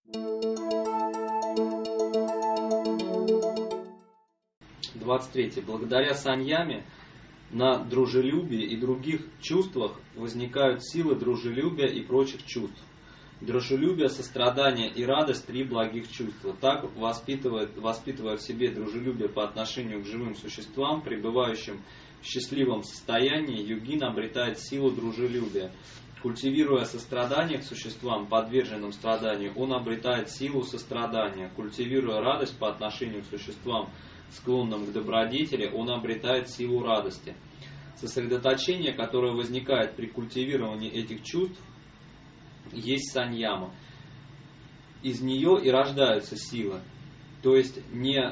23. Благодаря саньяме на дружелюбии и других чувствах возникают силы дружелюбия и прочих чувств. Дружелюбие, сострадание и радость – 3 благих чувства. Так, воспитывая в себе дружелюбие по отношению к живым существам, пребывающим в счастливом состоянии, йогин обретает силу дружелюбия. Культивируя сострадание к существам, подверженным страданию, он обретает силу сострадания. Культивируя радость по отношению к существам, склонным к добродетели, он обретает силу радости. Сосредоточение, которое возникает при культивировании этих чувств, есть саньяма. Из нее и рождаются силы, то есть не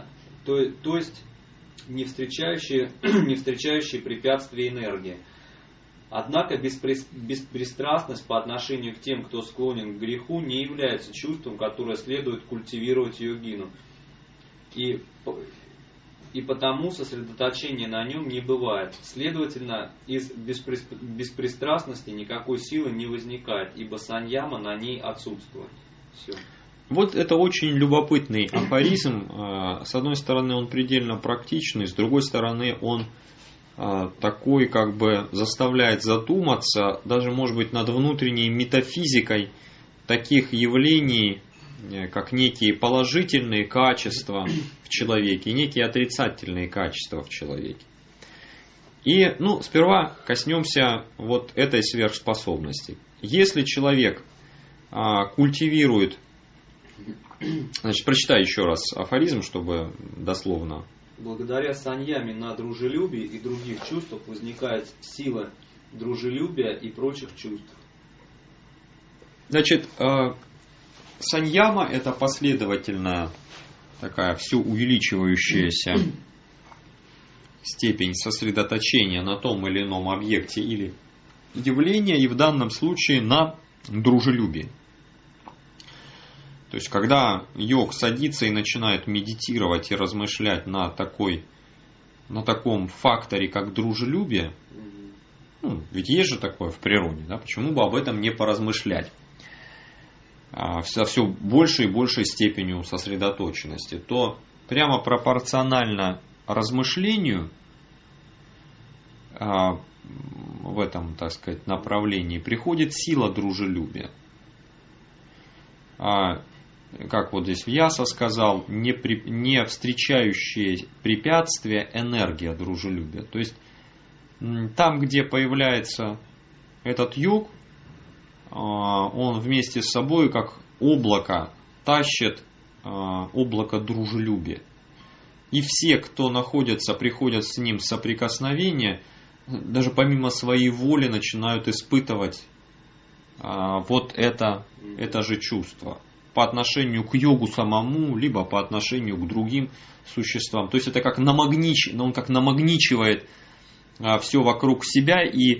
встречающие препятствия энергии. Однако беспристрастность по отношению к тем, кто склонен к греху, не является чувством, которое следует культивировать йогину. И потому сосредоточение на нем не бывает. Следовательно, из беспристрастности никакой силы не возникает, ибо саньяма на ней отсутствует. Все. Вот это очень любопытный афоризм. С одной стороны, он предельно практичный, с другой стороны, он такой, как бы заставляет задуматься, даже, может быть, над внутренней метафизикой таких явлений, как некие положительные качества в человеке и некие отрицательные качества в человеке. И, сперва коснемся вот этой сверхспособности. Если человек культивирует, значит, прочитай еще раз афоризм, чтобы дословно. Благодаря саньяме на дружелюбии и других чувствах возникает сила дружелюбия и прочих чувств. Значит, саньяма — это последовательная, такая все увеличивающаяся степень сосредоточения на том или ином объекте или явлении, и в данном случае на дружелюбии. То есть, когда йог садится и начинает медитировать и размышлять на таком факторе, как дружелюбие, ведь есть же такое в природе, да, почему бы об этом не поразмышлять? Со все большей и большей степенью сосредоточенности, то прямо пропорционально размышлению в этом, так сказать, направлении приходит сила дружелюбия. Как вот здесь Вьяса сказал, не встречающие препятствия энергия дружелюбия. То есть там, где появляется этот йог, он вместе с собой, как облако, тащит облако дружелюбия. И все, кто приходят с ним в соприкосновение, даже помимо своей воли начинают испытывать вот это же чувство по отношению к йогу самому, либо по отношению к другим существам. То есть это как он как намагничивает все вокруг себя, и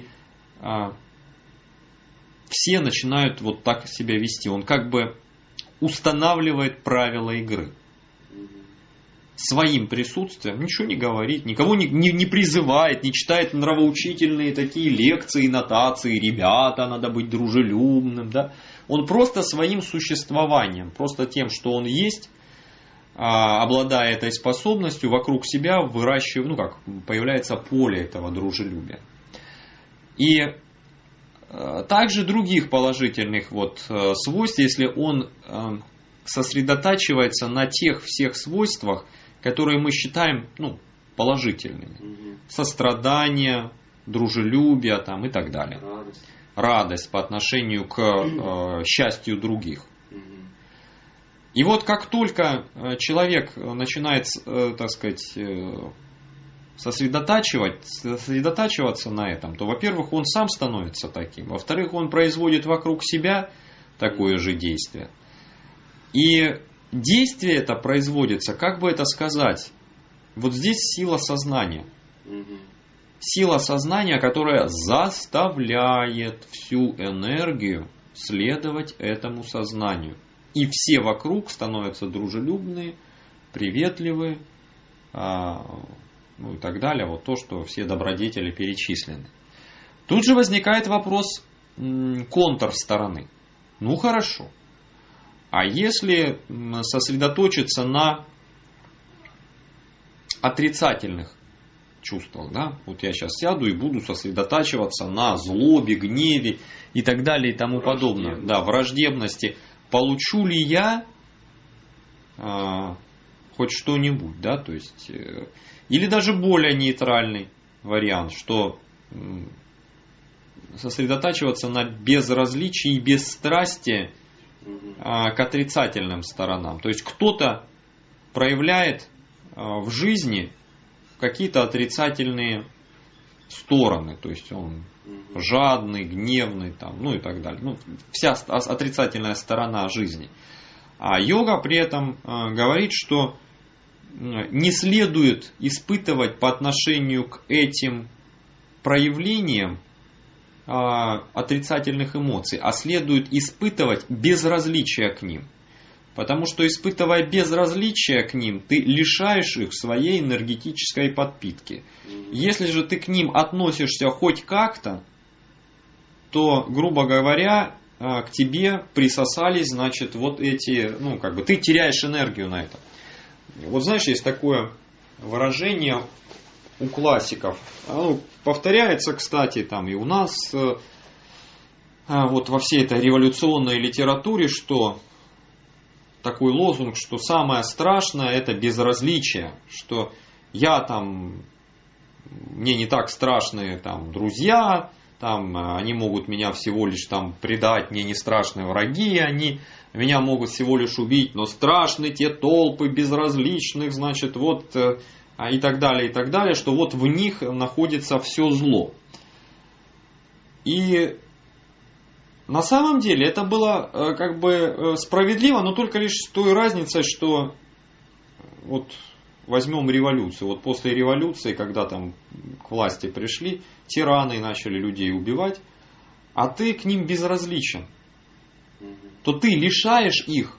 все начинают вот так себя вести. Он как бы устанавливает правила игры. Своим присутствием ничего не говорит, никого не призывает, не читает нравоучительные такие лекции, нотации, ребята, надо быть дружелюбным. Да? Он просто своим существованием, просто тем, что он есть, обладая этой способностью, вокруг себя выращивает, появляется поле этого дружелюбия. И также других положительных свойств, если он сосредотачивается на тех всех свойствах, которые мы считаем положительными. Сострадание, дружелюбие и так далее. Радость по отношению к счастью других. И вот как только человек начинает, так сказать, сосредотачиваться на этом, то, во-первых, он сам становится таким. Во-вторых, он производит вокруг себя такое же действие. И действие это производится, как бы это сказать, вот здесь сила сознания. Сила сознания, которая заставляет всю энергию следовать этому сознанию. И все вокруг становятся дружелюбные, приветливые, и так далее. Вот то, что все добродетели перечислены. Тут же возникает вопрос контрстороны. Хорошо. А если сосредоточиться на отрицательных чувствах, да, вот я сейчас сяду и буду сосредотачиваться на злобе, гневе и так далее и тому подобное, да, враждебности, получу ли я хоть что-нибудь, да, то есть, или даже более нейтральный вариант, что сосредотачиваться на безразличии и бесстрастии к отрицательным сторонам. То есть кто-то проявляет в жизни какие-то отрицательные стороны, то есть он жадный, гневный, там, ну и так далее. Ну, вся отрицательная сторона жизни. А йога при этом говорит, что не следует испытывать по отношению к этим проявлениям отрицательных эмоций, а следует испытывать безразличие к ним. Потому что, испытывая безразличие к ним, ты лишаешь их своей энергетической подпитки. Если же ты к ним относишься хоть как-то, то, грубо говоря, к тебе присосались, значит, вот эти, ну, как бы, ты теряешь энергию на это. Вот знаешь, есть такое выражение у классиков. Оно повторяется, кстати, там и у нас, вот во всей этой революционной литературе, что такой лозунг, что самое страшное это безразличие, что я там, мне не так страшны там друзья, там они могут меня всего лишь там предать, мне не страшны враги, они меня могут всего лишь убить, но страшны те толпы безразличных, значит, вот и так далее, что вот в них находится все зло. И на самом деле это было как бы справедливо, но только лишь с той разницей, что вот возьмем революцию. Вот после революции, когда там к власти пришли, тираны начали людей убивать, а ты к ним безразличен, то ты лишаешь их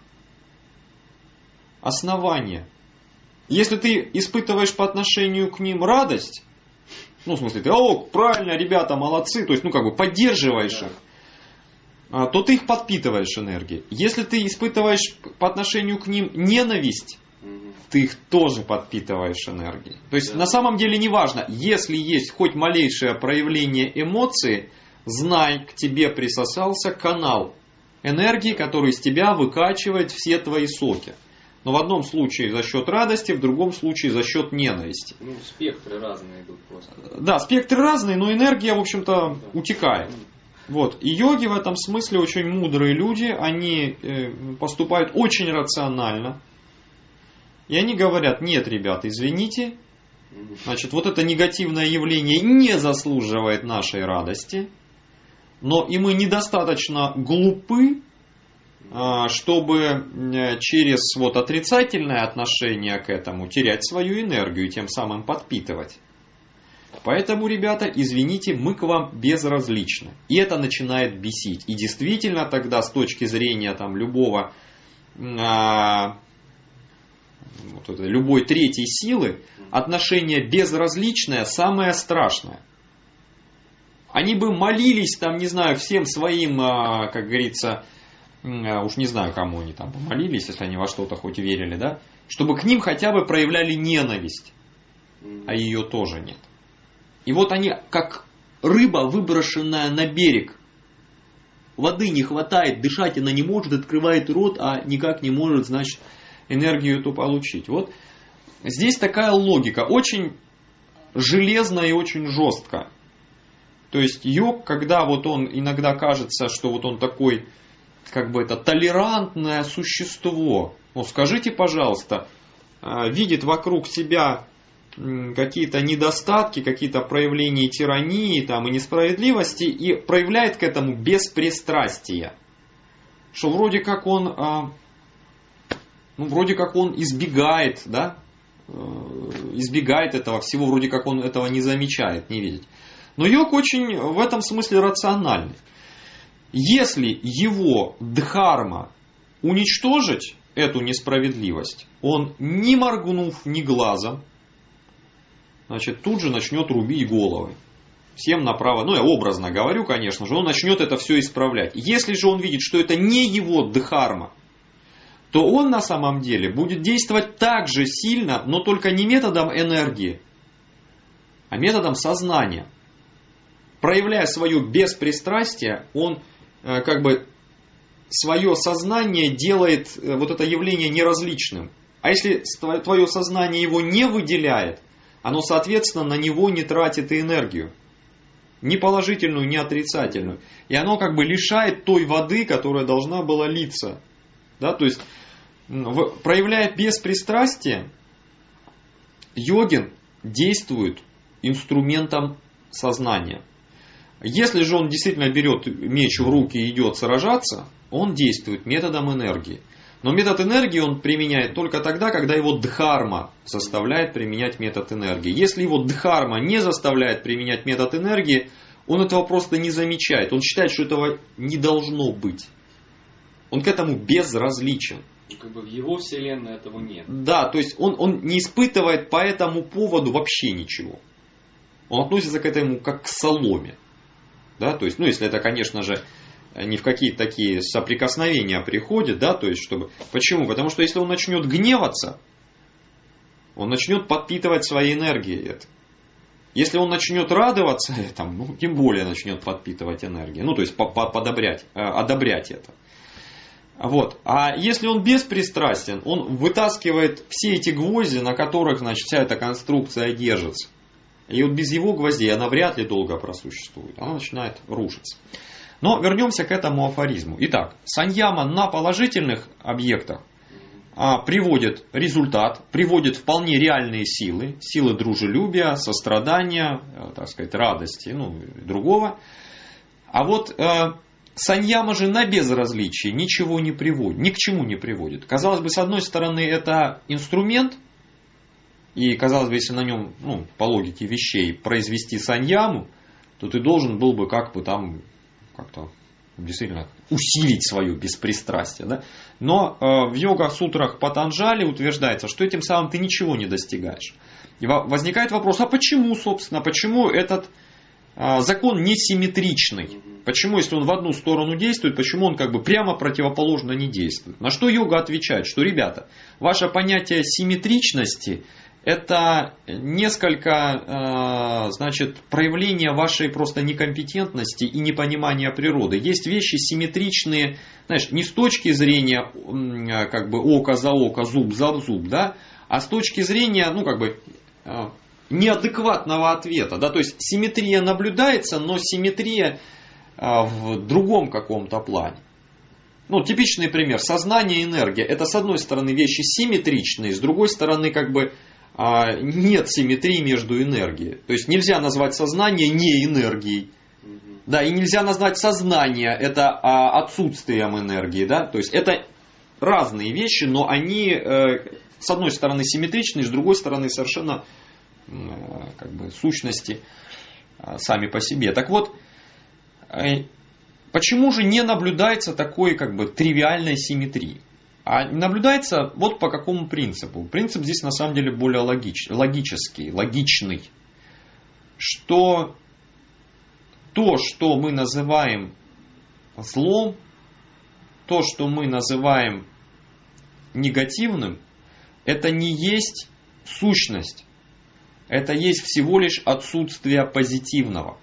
основания. Если ты испытываешь по отношению к ним радость, ну в смысле, ты, правильно, ребята, молодцы, то есть, ну как бы поддерживаешь их, то ты их подпитываешь энергией. Если ты испытываешь по отношению к ним ненависть, ты их тоже подпитываешь энергией. То есть на самом деле не важно, если есть хоть малейшее проявление эмоции, знай, к тебе присосался канал энергии, который из тебя выкачивает все твои соки. Но в одном случае за счет радости, в другом случае за счет ненависти. Ну, спектры разные идут просто. Да, спектры разные, но энергия, в общем-то, утекает. Вот. И йоги в этом смысле очень мудрые люди, они поступают очень рационально. И они говорят, нет, ребята, извините, значит, вот это негативное явление не заслуживает нашей радости, но и мы недостаточно глупы, чтобы через вот отрицательное отношение к этому терять свою энергию и тем самым подпитывать. Поэтому, ребята, извините, мы к вам безразличны. И это начинает бесить. И действительно тогда с точки зрения там, любой третьей силы, отношение безразличное самое страшное. Они бы молились, там, не знаю, всем своим, как говорится, уж не знаю, кому они там помолились, если они во что-то хоть верили, да, чтобы к ним хотя бы проявляли ненависть, а ее тоже нет. И вот они, как рыба, выброшенная на берег, воды не хватает, дышать она не может, открывает рот, а никак не может, значит, энергию эту получить. Вот здесь такая логика, очень железная и очень жесткая. То есть йог, когда вот он иногда кажется, что вот он такой, как бы это толерантное существо. Ну, скажите, пожалуйста, видит вокруг себя какие-то недостатки, какие-то проявления тирании там, и несправедливости и проявляет к этому беспристрастие. Что вроде как он избегает, да, избегает этого всего, вроде как он этого не замечает, не видит. Но йог очень в этом смысле рациональный. Если его дхарма уничтожить, эту несправедливость, он, не моргнув ни глазом, значит, тут же начнет рубить головы. Всем направо, ну я образно говорю, конечно же, он начнет это все исправлять. Если же он видит, что это не его дхарма, то он на самом деле будет действовать так же сильно, но только не методом энергии, а методом сознания. Проявляя свое беспристрастие, он как бы свое сознание делает вот это явление неразличным. А если твое сознание его не выделяет, оно, соответственно, на него не тратит и энергию. Ни положительную, ни отрицательную. И оно как бы лишает той воды, которая должна была литься. Да? То есть, проявляя беспристрастие, йогин действует инструментом сознания. Если же он действительно берет меч в руки и идет сражаться, он действует методом энергии. Но метод энергии он применяет только тогда, когда его дхарма заставляет применять метод энергии. Если его дхарма не заставляет применять метод энергии, он этого просто не замечает. Он считает, что этого не должно быть. Он к этому безразличен. Как бы в его вселенной этого нет. Да, то есть он не испытывает по этому поводу вообще ничего. Он относится к этому как к соломе. Да, то есть, если это, конечно же, не в какие-то такие соприкосновения приходит, да, то есть, чтобы... Почему? Потому что если он начнет гневаться, он начнет подпитывать своей энергией это. Если он начнет радоваться этому, тем более начнет подпитывать энергию. То есть, одобрять это. Вот. А если он беспристрастен, он вытаскивает все эти гвозди, на которых, значит, вся эта конструкция держится. И вот без его гвоздей она вряд ли долго просуществует. Она начинает рушиться. Но вернемся к этому афоризму. Итак, саньяма на положительных объектах приводит результат, приводит вполне реальные силы. Силы дружелюбия, сострадания, так сказать, радости, и другого. А вот саньяма же на безразличие ничего не приводит, ни к чему не приводит. Казалось бы, с одной стороны, это инструмент. И, казалось бы, если на нем, по логике вещей, произвести саньяму, то ты должен был бы как-то действительно усилить свое беспристрастие. Да? Но в йога-сутрах Патанджали утверждается, что этим самым ты ничего не достигаешь. И возникает вопрос, а почему, собственно, почему этот закон несимметричный? Почему, если он в одну сторону действует, почему он как бы прямо противоположно не действует? На что йога отвечает, что, ребята, ваше понятие симметричности – это несколько, проявление вашей просто некомпетентности и непонимания природы. Есть вещи симметричные, не с точки зрения око за око, зуб за зуб, да, а с точки зрения, неадекватного ответа. Да, то есть симметрия наблюдается, но симметрия в другом каком-то плане. Типичный пример. Сознание и энергия. Это, с одной стороны, вещи симметричные, с другой стороны, нет симметрии между энергией. То есть нельзя назвать сознание не энергией. Да, и нельзя назвать сознание это отсутствием энергии. Да? То есть это разные вещи, но они с одной стороны симметричны, с другой стороны совершенно сущности сами по себе. Так вот, почему же не наблюдается такой тривиальной симметрии? А наблюдается вот по какому принципу. Принцип здесь на самом деле более логичный. Что то, что мы называем злом, то, что мы называем негативным, это не есть сущность. Это есть всего лишь отсутствие позитивного.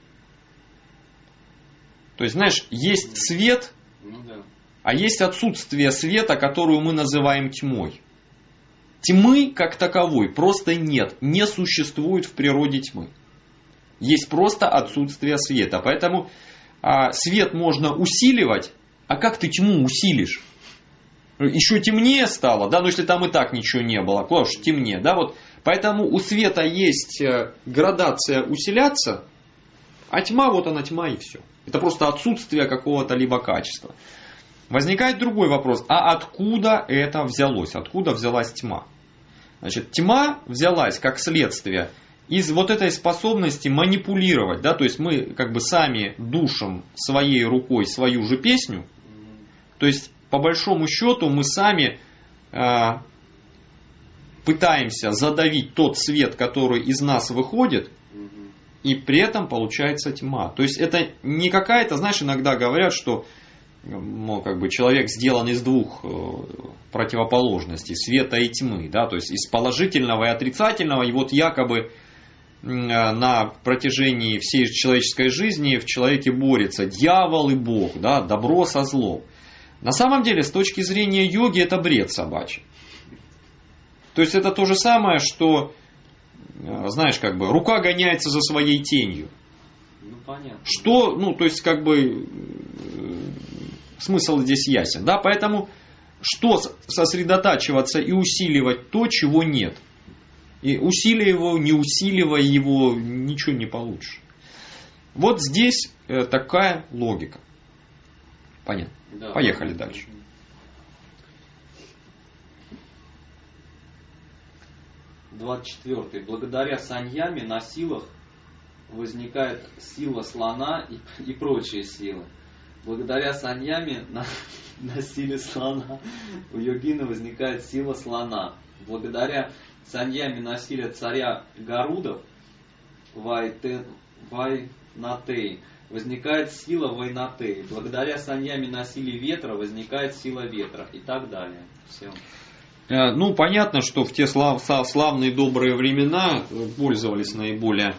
То есть, есть свет, а есть отсутствие света, которую мы называем тьмой. Тьмы как таковой просто нет, не существует в природе тьмы. Есть просто отсутствие света. Поэтому свет можно усиливать, а как ты тьму усилишь? Еще темнее стало, да, но если там и так ничего не было, куда уж темнее, да, вот. Поэтому у света есть градация усиляться, а тьма, вот она тьма и все. Это просто отсутствие какого-то либо качества. Возникает другой вопрос, а откуда это взялось? Откуда взялась тьма? Значит, тьма взялась как следствие из вот этой способности манипулировать, да, то есть мы сами душим своей рукой свою же песню, то есть по большому счету мы сами пытаемся задавить тот свет, который из нас выходит, и при этом получается тьма. То есть это не какая-то, иногда говорят, что как бы человек сделан из двух противоположностей, света и тьмы, да, то есть из положительного и отрицательного, и вот якобы на протяжении всей человеческой жизни в человеке борется дьявол и Бог, да, добро со злом. На самом деле, с точки зрения йоги, это бред собачий. То есть это то же самое, что, знаешь, как бы рука гоняется за своей тенью. Ну, понятно. Что, ну, то есть, как бы, смысл здесь ясен, да, поэтому, что сосредотачиваться и усиливать то, чего нет. И усиливая его, не усиливая его, ничего не получишь. Вот здесь такая логика. Понятно. Да, поехали дальше. — 24. Благодаря саньяме на силах возникает сила слона и прочие силы. Благодаря саньяме на силе слона у йогина возникает сила слона. Благодаря саньяме на силе царя Гарудов Вайнатей возникает сила Вайнатей. Благодаря саньяме на силе ветра возникает сила ветра. И так далее. Все. Ну, понятно, что в те славные добрые времена пользовались наиболее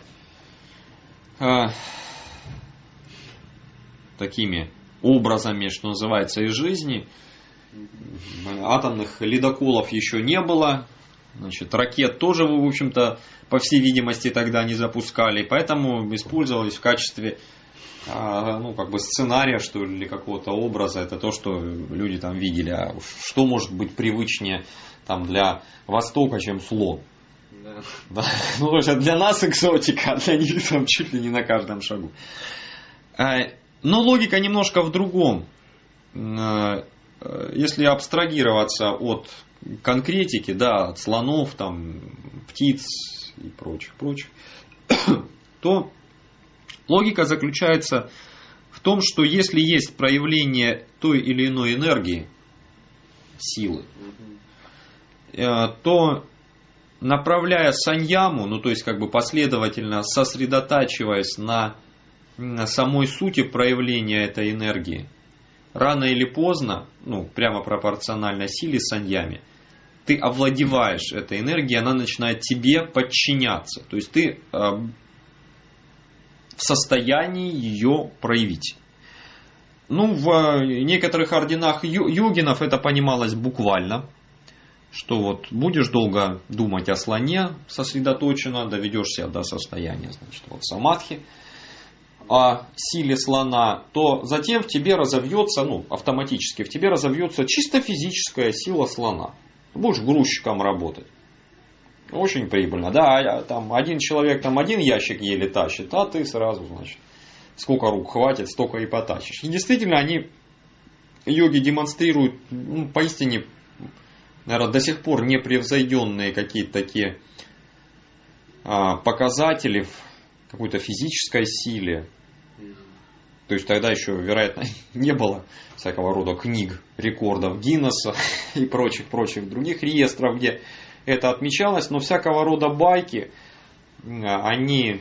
такими образами, что называется, из жизни. Атомных ледоколов еще не было. Значит, ракет тоже, в общем-то, по всей видимости, тогда не запускали. Поэтому использовались в качестве ну, как бы сценария, что ли, или какого-то образа. Это то, что люди там видели. А что может быть привычнее там, для Востока, чем слон? Да. Да. Ну, то есть, для нас экзотика, а для них там чуть ли не на каждом шагу. Но логика немножко в другом. Если абстрагироваться от конкретики, да, от слонов, там, птиц и прочих, то логика заключается в том, что если есть проявление той или иной энергии, силы, то направляя саньяму, ну то есть как бы последовательно сосредотачиваясь на самой сути проявления этой энергии, рано или поздно, ну прямо пропорционально силе саньяме, ты овладеваешь этой энергией, она начинает тебе подчиняться. То есть ты в состоянии ее проявить. Ну, в некоторых орденах йогинов это понималось буквально, что вот будешь долго думать о слоне сосредоточенно, доведешь себя до состояния, значит, вот самадхи, о силе слона, то затем в тебе разовьется, ну, автоматически в тебе разовьется чисто физическая сила слона. Будешь грузчиком работать. Очень прибыльно. Да, там один человек там один ящик еле тащит, а ты сразу, значит, сколько рук хватит, столько и потащишь. И действительно, они, йоги, демонстрируют, ну, поистине, наверное, до сих пор непревзойденные какие-то такие показатели в какой-то физической силе. То есть тогда еще, вероятно, не было всякого рода книг, рекордов Гиннесса и прочих других реестров, где это отмечалось, но всякого рода байки, они,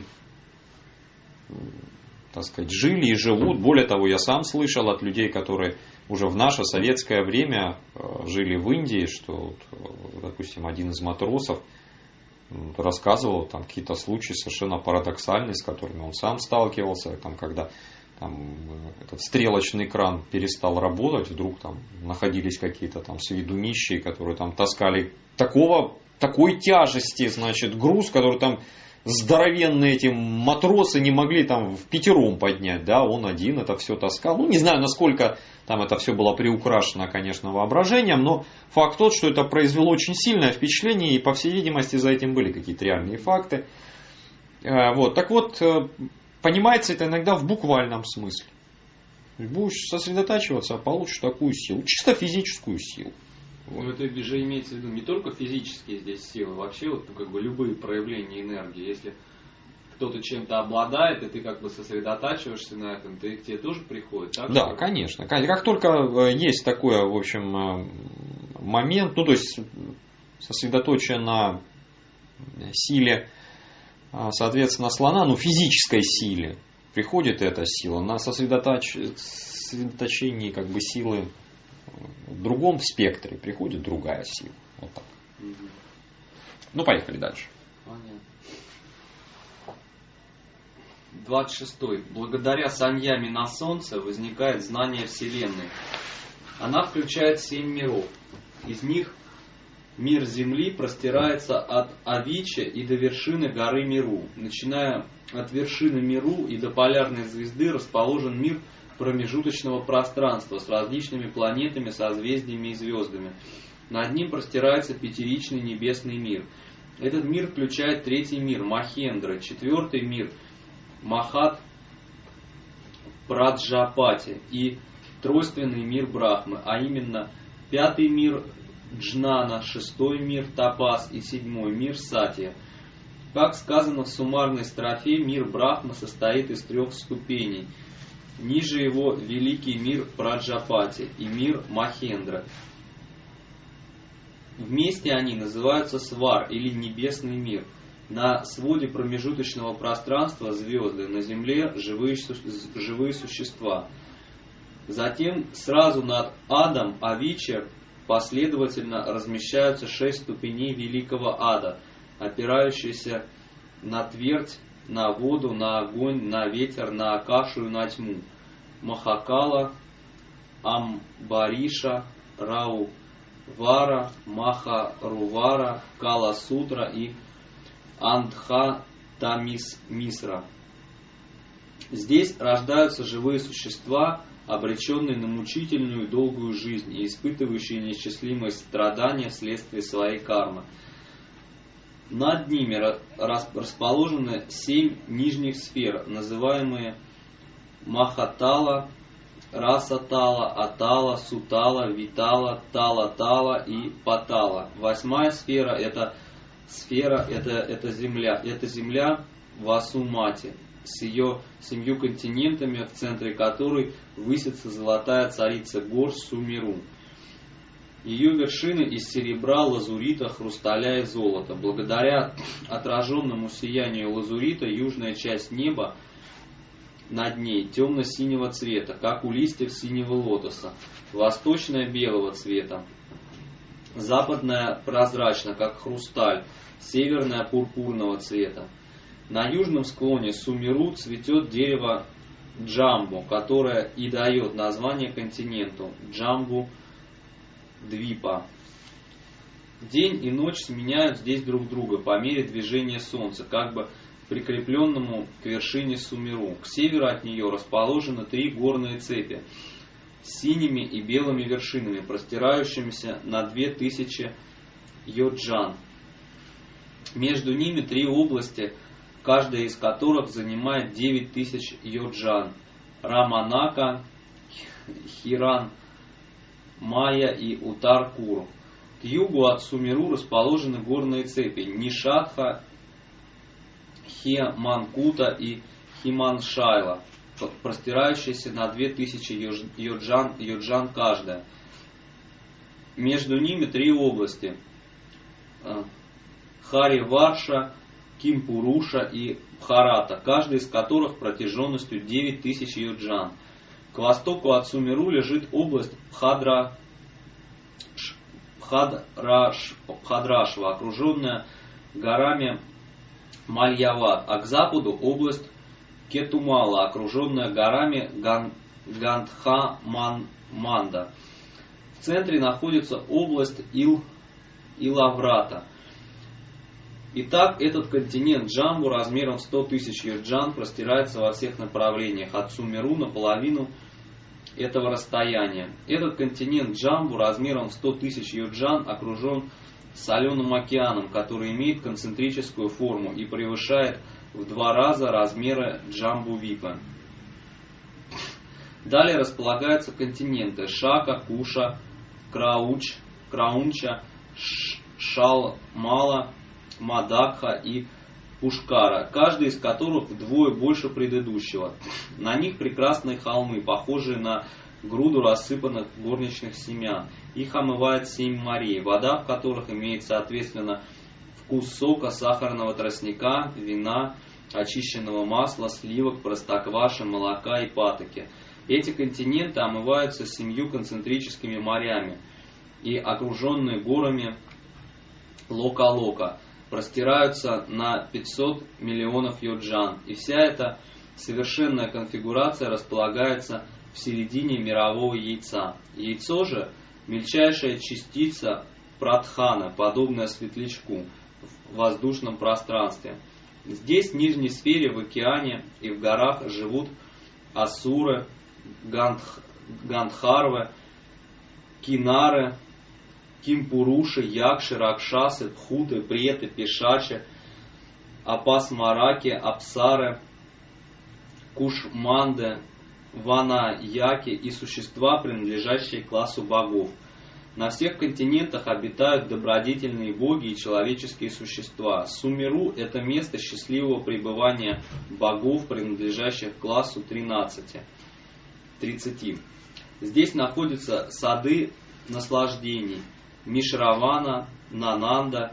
так сказать, жили и живут. Более того, я сам слышал от людей, которые уже в наше советское время жили в Индии, что, допустим, один из матросов рассказывал там какие-то случаи совершенно парадоксальные, с которыми он сам сталкивался, там, когда там, этот стрелочный кран перестал работать, вдруг там находились какие-то там с виду нищие, которые там таскали такой тяжести, значит, груз, который там здоровенные эти матросы не могли там впятером поднять, да, он один это все таскал. Ну, не знаю, насколько там это все было приукрашено, конечно, воображением, но факт тот, что это произвело очень сильное впечатление, и, по всей видимости, за этим были какие-то реальные факты. Вот, так вот, понимается это иногда в буквальном смысле. Будешь сосредотачиваться, получишь такую силу, чисто физическую силу. Ну, это же имеется в виду не только физические здесь силы, вообще вот, ну, как бы любые проявления энергии. Если кто-то чем-то обладает, и ты как бы сосредотачиваешься на этом, то и к тебе тоже приходит. Так? Да, конечно. Как только есть такой, в общем, момент, ну, то есть сосредоточие на силе, соответственно, слона, ну, физической силе, приходит эта сила, на сосредоточении как бы силы в другом спектре приходит другая сила. Вот так. Ну, поехали дальше. Понятно. 26. Благодаря саньяме на Солнце возникает знание Вселенной. Она включает 7 миров. Из них мир Земли простирается от Авичи и до вершины горы Миру. Начиная от вершины Миру и до полярной звезды расположен мир промежуточного пространства с различными планетами, созвездиями и звездами. Над ним простирается пятеричный небесный мир. Этот мир включает третий мир Махендра, четвертый мир Махат Праджапати и тройственный мир Брахмы, а именно пятый мир Джнана, шестой мир Тапас и седьмой мир Сатья. Как сказано в суммарной строфе, мир Брахмы состоит из 3 ступеней. Ниже его великий мир Праджапати и мир Махендра. Вместе они называются Свар или Небесный мир. На своде промежуточного пространства звезды, на земле живые существа. Затем сразу над Адом, Авичи, последовательно размещаются 6 ступеней великого ада, опирающиеся на твердь, на воду, на огонь, на ветер, на акашу и на тьму. Махакала, Амбариша, Раувара, Махарувара, Кала-сутра и Андха-тамис-мисра. Здесь рождаются живые существа, обреченные на мучительную и долгую жизнь и испытывающие неисчислимые страдания вследствие своей кармы. Над ними расположены 7 нижних сфер, называемые Махатала, Расатала, Атала, Сутала, Витала, Тала-тала и Патала. 8-я сфера это земля. Это земля Васумати с ее 7 континентами, в центре которой высится золотая царица гор Сумеру. Ее вершины из серебра, лазурита, хрусталя и золота. Благодаря отраженному сиянию лазурита южная часть неба над ней темно-синего цвета, как у листьев синего лотоса, восточная белого цвета, западная прозрачна, как хрусталь, северная пурпурного цвета. На южном склоне Сумеру цветет дерево Джамбу, которое и дает название континенту Джамбу Двипа. День и ночь сменяют здесь друг друга по мере движения Солнца, как бы прикрепленному к вершине Сумеру. К северу от нее расположены 3 горные цепи с синими и белыми вершинами, простирающимися на 2000 йоджан. Между ними 3 области, каждая из которых занимает 9000 йоджан. Раманака, Хиран, Майя и Утар-Куру. К югу от Сумеру расположены горные цепи Нишатха, Хеманкута и Химаншайла, простирающиеся на 2000 йоджан каждая. Между ними 3 области Хариварша, Кимпуруша и Бхарата, каждая из которых протяженностью 9000 йоджан. К востоку от Сумеру лежит область Бхадрашва, окруженная горами Мальяват, а к западу область Кетумала, окруженная горами Гандха-Манда. В центре находится область Илаврата. Итак, этот континент Джамбу размером 100 000 йоджан простирается во всех направлениях, от Сумеру на половину этого расстояния. Этот континент Джамбу размером 100 000 йоджан окружен соленым океаном, который имеет концентрическую форму и превышает в 2 раза размеры Джамбу-Випа. Далее располагаются континенты Шака, Куша, Краунча, Шалмала, Мадакха и Пушкара, каждый из которых вдвое больше предыдущего. На них прекрасные холмы, похожие на груду рассыпанных горничных семян. Их омывает 7 морей, вода в которых имеет соответственно вкус сока, сахарного тростника, вина, очищенного масла, сливок, простокваши, молока и патоки. Эти континенты омываются 7 концентрическими морями и, окруженные горами Лока-Лока, простираются на 500 миллионов йоджан, и вся эта совершенная конфигурация располагается в середине мирового яйца. Яйцо же – мельчайшая частица прадхана, подобная светлячку в воздушном пространстве. Здесь, в нижней сфере, в океане и в горах живут асуры, гандхарвы, кинары, кимпуруши, якши, ракшасы, бхуты, преты, пешачи, апасмараки, апсары, кушманды, ванаяки и существа, принадлежащие к классу богов. На всех континентах обитают добродетельные боги и человеческие существа. Сумеру – это место счастливого пребывания богов, принадлежащих к классу 30. Здесь находятся сады наслаждений Мишравана, Нананда,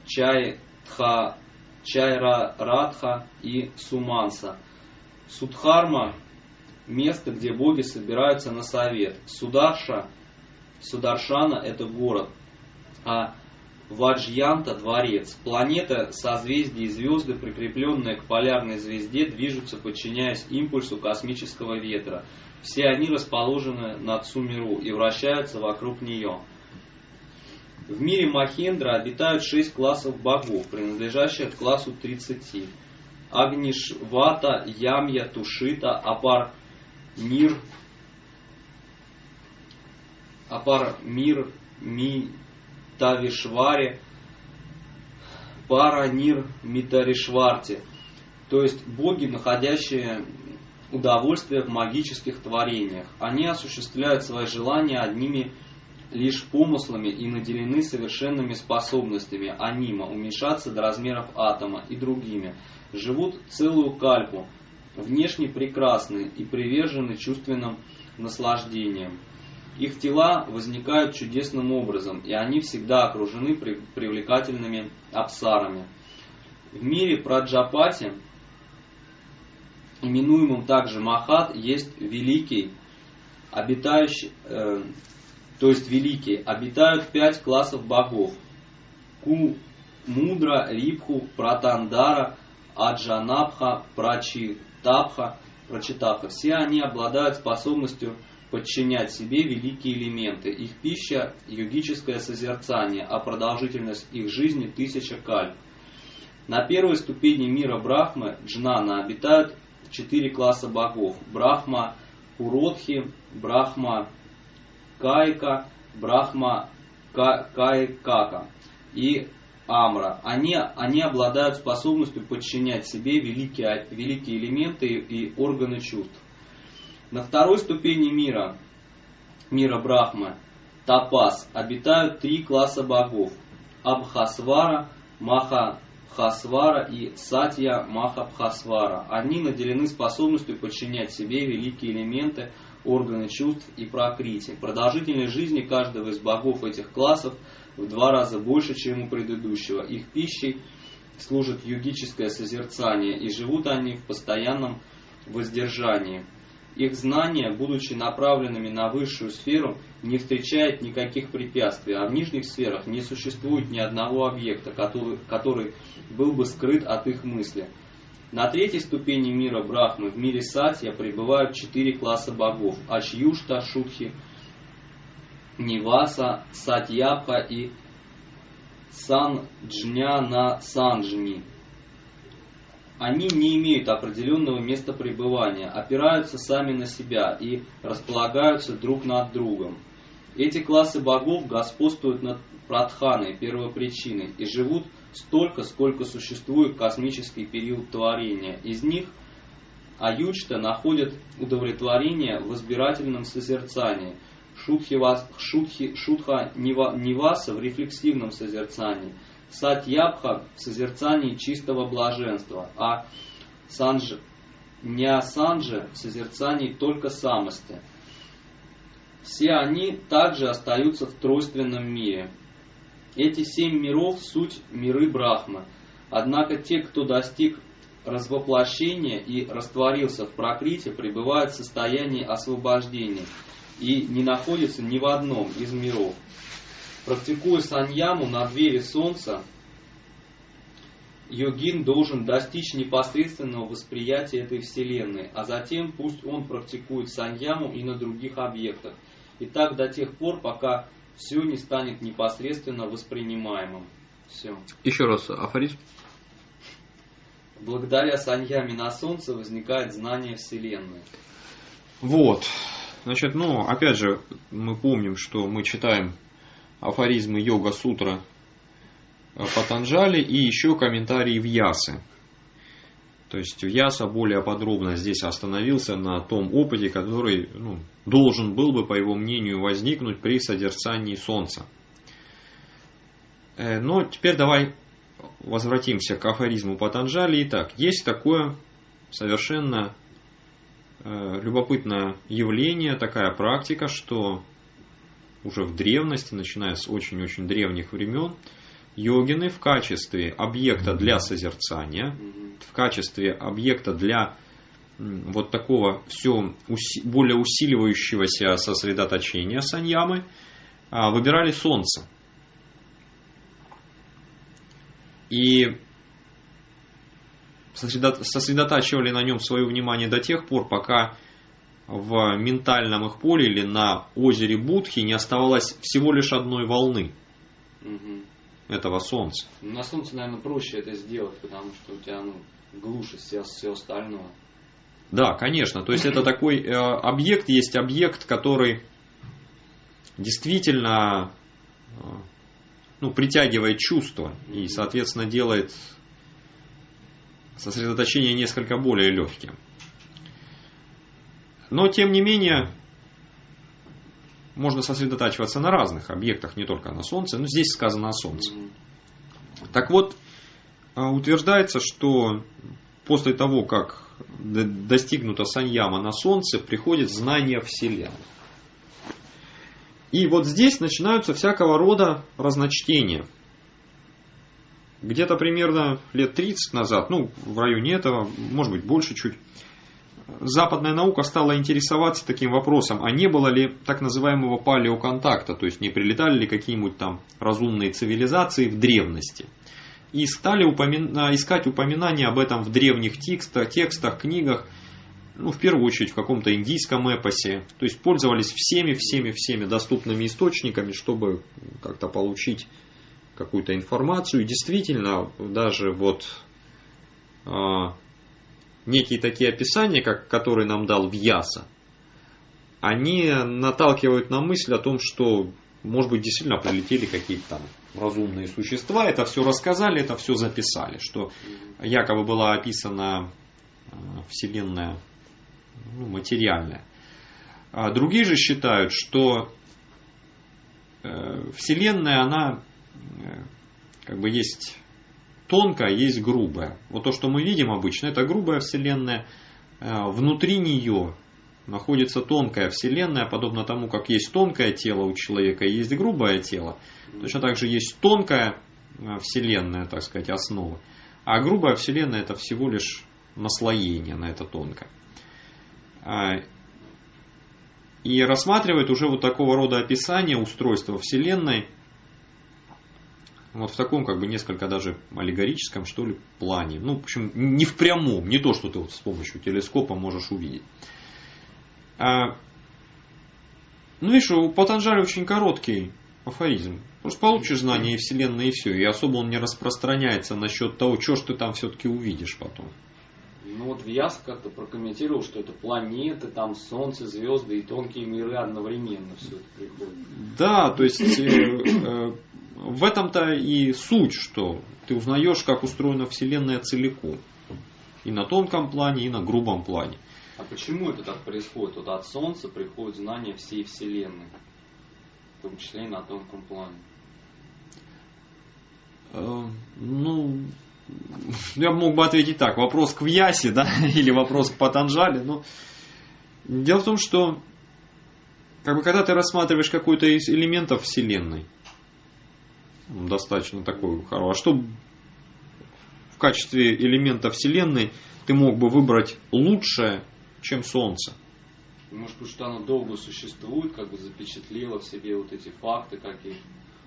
Чайрарадха и Суманса. Судхарма – место, где боги собираются на совет. Сударшана – это город, а Ваджьянта – дворец. Планеты, созвездия и звезды, прикрепленные к полярной звезде, движутся, подчиняясь импульсу космического ветра. Все они расположены над Сумеру и вращаются вокруг нее. В мире Махендра обитают 6 классов богов, принадлежащих к классу 30. Агнишвата, Ямья, Тушита, Апар-Мир, Митавишвари, Паранир, Митаришварти. То есть боги, находящие удовольствие в магических творениях. Они осуществляют свои желания одними лишь помыслами и наделены совершенными способностями анима, уменьшаться до размеров атома и другими. Живут целую кальпу, внешне прекрасны и привержены чувственным наслаждениям. Их тела возникают чудесным образом, и они всегда окружены привлекательными апсарами. В мире Праджапати, именуемым также Махат, есть великий, обитают 5 классов богов: Мудра, Рибху, Пратандара, Аджанабха, Прачитабха. Все они обладают способностью подчинять себе великие элементы. Их пища – йогическое созерцание, а продолжительность их жизни – 1000 кальп. На первой ступени мира Брахмы, Джнана, обитают 4 класса богов: Брахма Пуродхи, Брахма Кайка, Брахма Кайкака и Амра. Они обладают способностью подчинять себе великие элементы и органы чувств. На второй ступени мира Брахмы, Тапас, обитают 3 класса богов: Абхасвара, Махабхасвара и Сатья Махабхасвара. Они наделены способностью подчинять себе великие элементы, органы чувств и пракрити. Продолжительность жизни каждого из богов этих классов в 2 раза больше, чем у предыдущего. Их пищей служит йогическое созерцание, и живут они в постоянном воздержании. Их знания, будучи направленными на высшую сферу, не встречают никаких препятствий, а в нижних сферах не существует ни одного объекта, который был бы скрыт от их мысли. На 3-й ступени мира Брахмы, в мире Сатья, пребывают 4 класса богов: Ачьюшта, Шудхи, Ниваса, Сатьябха и Санджняна Санджни. Они не имеют определенного места пребывания, опираются сами на себя и располагаются друг над другом. Эти классы богов господствуют над Прадханой, первопричиной, и живут столько, сколько существует космический период творения. Из них Аючта находят удовлетворение в избирательном созерцании, Шудха Ниваса в рефлексивном созерцании, Сатьябха в созерцании чистого блаженства, а Нясанджи в созерцании только самости. Все они также остаются в тройственном мире. Эти 7 миров – суть миры Брахмы. Однако те, кто достиг развоплощения и растворился в Пракрите, пребывает в состоянии освобождения и не находится ни в одном из миров. Практикуя саньяму на двери солнца, йогин должен достичь непосредственного восприятия этой вселенной, а затем пусть он практикует саньяму и на других объектах. И так до тех пор, пока все не станет непосредственно воспринимаемым. Все. Еще раз афоризм. Благодаря саньяме на солнце возникает знание вселенной. Вот. Значит, опять же, мы помним, что мы читаем афоризмы Йога-сутра Патанджали и еще комментарии Вьясы. То есть Вьяса более подробно здесь остановился на том опыте, который должен был бы, по его мнению, возникнуть при созерцании Солнца. Но теперь давай возвратимся к афоризму Патанджали. Итак, есть такое совершенно любопытное явление, такая практика, что уже в древности, начиная с очень-очень древних времен, йогины в качестве объекта для созерцания, в качестве объекта для вот такого все более усиливающегося сосредоточения саньямы выбирали солнце. И сосредотачивали на нем свое внимание до тех пор, пока в ментальном их поле или на озере Будхи не оставалось всего лишь одной волны этого солнца. На солнце, наверное, проще это сделать, потому что у тебя глушь все остальное. Да, конечно. То есть это такой объект, есть объект, который действительно притягивает чувства и, соответственно, делает сосредоточение несколько более легким. Но, тем не менее, можно сосредотачиваться на разных объектах, не только на Солнце, но здесь сказано о Солнце. Так вот, утверждается, что после того, как достигнута саньяма на Солнце, приходит знание Вселенной. И вот здесь начинаются всякого рода разночтения. Где-то примерно лет 30 назад, в районе этого, может быть больше чуть, западная наука стала интересоваться таким вопросом, а не было ли так называемого палеоконтакта, то есть не прилетали ли какие-нибудь там разумные цивилизации в древности. И стали искать упоминания об этом в древних текстах, книгах, в первую очередь в каком-то индийском эпосе. То есть пользовались всеми доступными источниками, чтобы как-то получить какую-то информацию. И действительно, даже некие такие описания, которые нам дал Вьяса, они наталкивают на мысль о том, что, может быть, действительно прилетели какие-то там разумные существа, это все рассказали, это все записали, что якобы была описана Вселенная материальная. А другие же считают, что Вселенная, она есть тонкая, есть грубая. Вот то, что мы видим обычно, это грубая Вселенная. Внутри нее находится тонкая Вселенная, подобно тому, как есть тонкое тело у человека и есть грубое тело. Точно так же есть тонкая Вселенная, так сказать, основа. А грубая Вселенная — это всего лишь наслоение на это тонкое. И рассматривает уже такого рода описание устройства Вселенной в таком несколько даже аллегорическом, что ли, плане. В общем, не в прямом, не то, что ты с помощью телескопа можешь увидеть. Видишь, у Патанджали очень короткий афоризм. Просто получишь знания и Вселенной, и все. И особо он не распространяется насчет того, что ж ты там все-таки увидишь потом. Вьяса как-то прокомментировал, что это планеты, там Солнце, звезды и тонкие миры одновременно все это приходит. Да, то есть в этом-то и суть, что ты узнаешь, как устроена Вселенная целиком. И на тонком плане, и на грубом плане. А почему это так происходит? От Солнца приходит знание всей Вселенной, в том числе и на тонком плане. Я мог бы ответить так. Вопрос к Вьясе, или вопрос к Патанджали. Но дело в том, что когда ты рассматриваешь какой-то из элементов Вселенной, достаточно такой хороший. А что в качестве элемента Вселенной ты мог бы выбрать лучшее, чем Солнце? Может быть, что оно долго существует, как бы запечатлело в себе вот эти факты какие-то.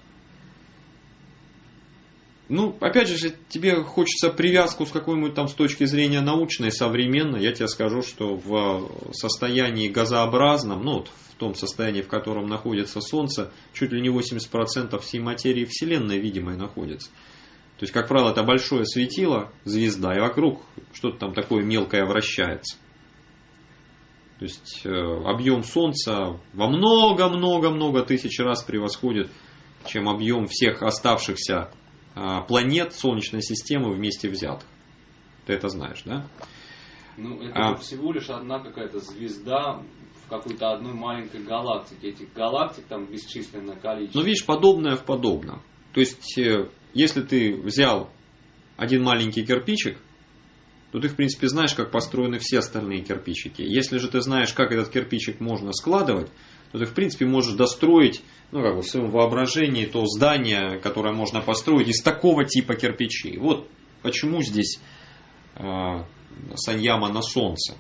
Ну, опять же, если тебе хочется привязку с какой-нибудь там с точки зрения научной, современной, я тебе скажу, что в состоянии газообразном, ну, вот в том состоянии, в котором находится Солнце, чуть ли не 80% всей материи Вселенной видимой находится. То есть, как правило, это большое светило, звезда, и вокруг что-то там такое мелкое вращается. То есть, объем Солнца во много-много-много тысяч раз превосходит, чем объем всех оставшихся планет Солнечной системы вместе взятых. Ты это знаешь, да? Ну, это всего лишь одна какая-то звезда в какой-то одной маленькой галактике. Этих галактик там бесчисленное количество. Ну, видишь, подобное в подобном. То есть, если ты взял один маленький кирпичик, то ты, в принципе, знаешь, как построены все остальные кирпичики. Если же ты знаешь, как этот кирпичик можно складывать, то ты, в принципе, можешь достроить, ну, как бы в своем воображении то здание, которое можно построить из такого типа кирпичей. Вот почему здесь Саньяма на Солнце.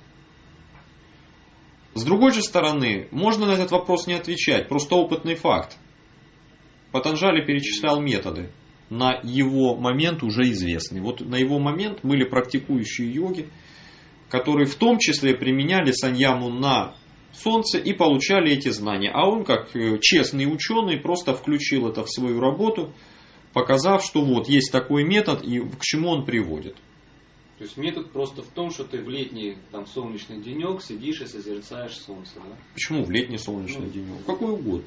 С другой же стороны, можно на этот вопрос не отвечать. Просто опытный факт. Патанджали перечислял методы. На его момент уже известны. Вот на его момент были практикующие йоги, которые в том числе применяли саньяму на Солнце и получали эти знания. А он, как честный ученый, просто включил это в свою работу, показав, что вот есть такой метод и к чему он приводит. То есть метод просто в том, что ты в летний там, солнечный денек сидишь и созерцаешь солнце, да? Почему в летний солнечный денек? Какой угодно.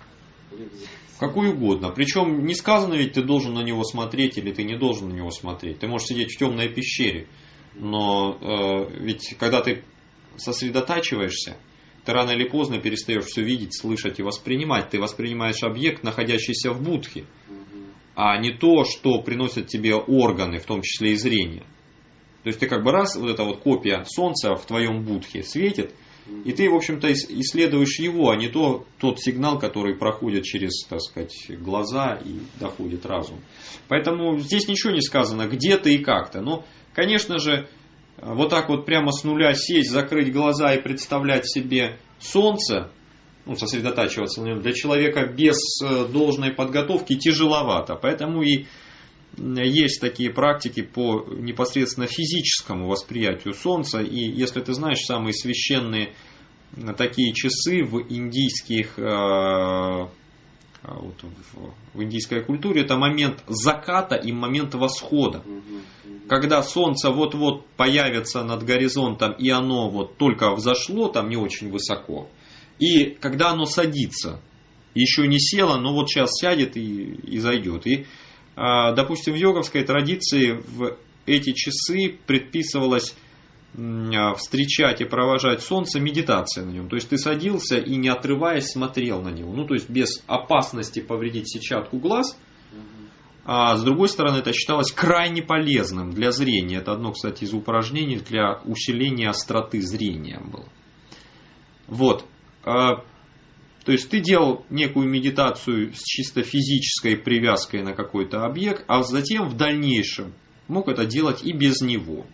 Какой угодно. Причем не сказано ведь, ты должен на него смотреть или ты не должен на него смотреть. Ты можешь сидеть в темной пещере. Но ведь когда ты сосредотачиваешься, ты рано или поздно перестаешь все видеть, слышать и воспринимать. Ты воспринимаешь объект, находящийся в будхе, а не то, что приносят тебе органы, в том числе и зрение. То есть ты как бы раз, вот эта вот копия Солнца в твоем будхе светит, и ты, в общем-то, исследуешь его, а не тот сигнал, который проходит через, так сказать, глаза и доходит разум. Поэтому здесь ничего не сказано, где-то и как-то. Но, конечно же, вот так вот прямо с нуля сесть, закрыть глаза и представлять себе Солнце, ну, сосредотачиваться на нем, для человека без должной подготовки тяжеловато. Поэтому и есть такие практики по непосредственно физическому восприятию Солнца. И если ты знаешь, самые священные такие часы в индийских, в индийской культуре, это момент заката и момент восхода. Когда Солнце вот-вот появится над горизонтом, и оно вот только взошло, там не очень высоко. И когда оно садится, еще не село, но вот сейчас сядет и зайдет. И допустим, в йоговской традиции в эти часы предписывалось встречать и провожать Солнце медитацией на нем. То есть ты садился и не отрываясь смотрел на него. Ну, то есть без опасности повредить сетчатку глаз. А с другой стороны, это считалось крайне полезным для зрения. Это одно, кстати, из упражнений для усиления остроты зрения было. Вот. То есть ты делал некую медитацию с чисто физической привязкой на какой-то объект, а затем в дальнейшем мог это делать и без него,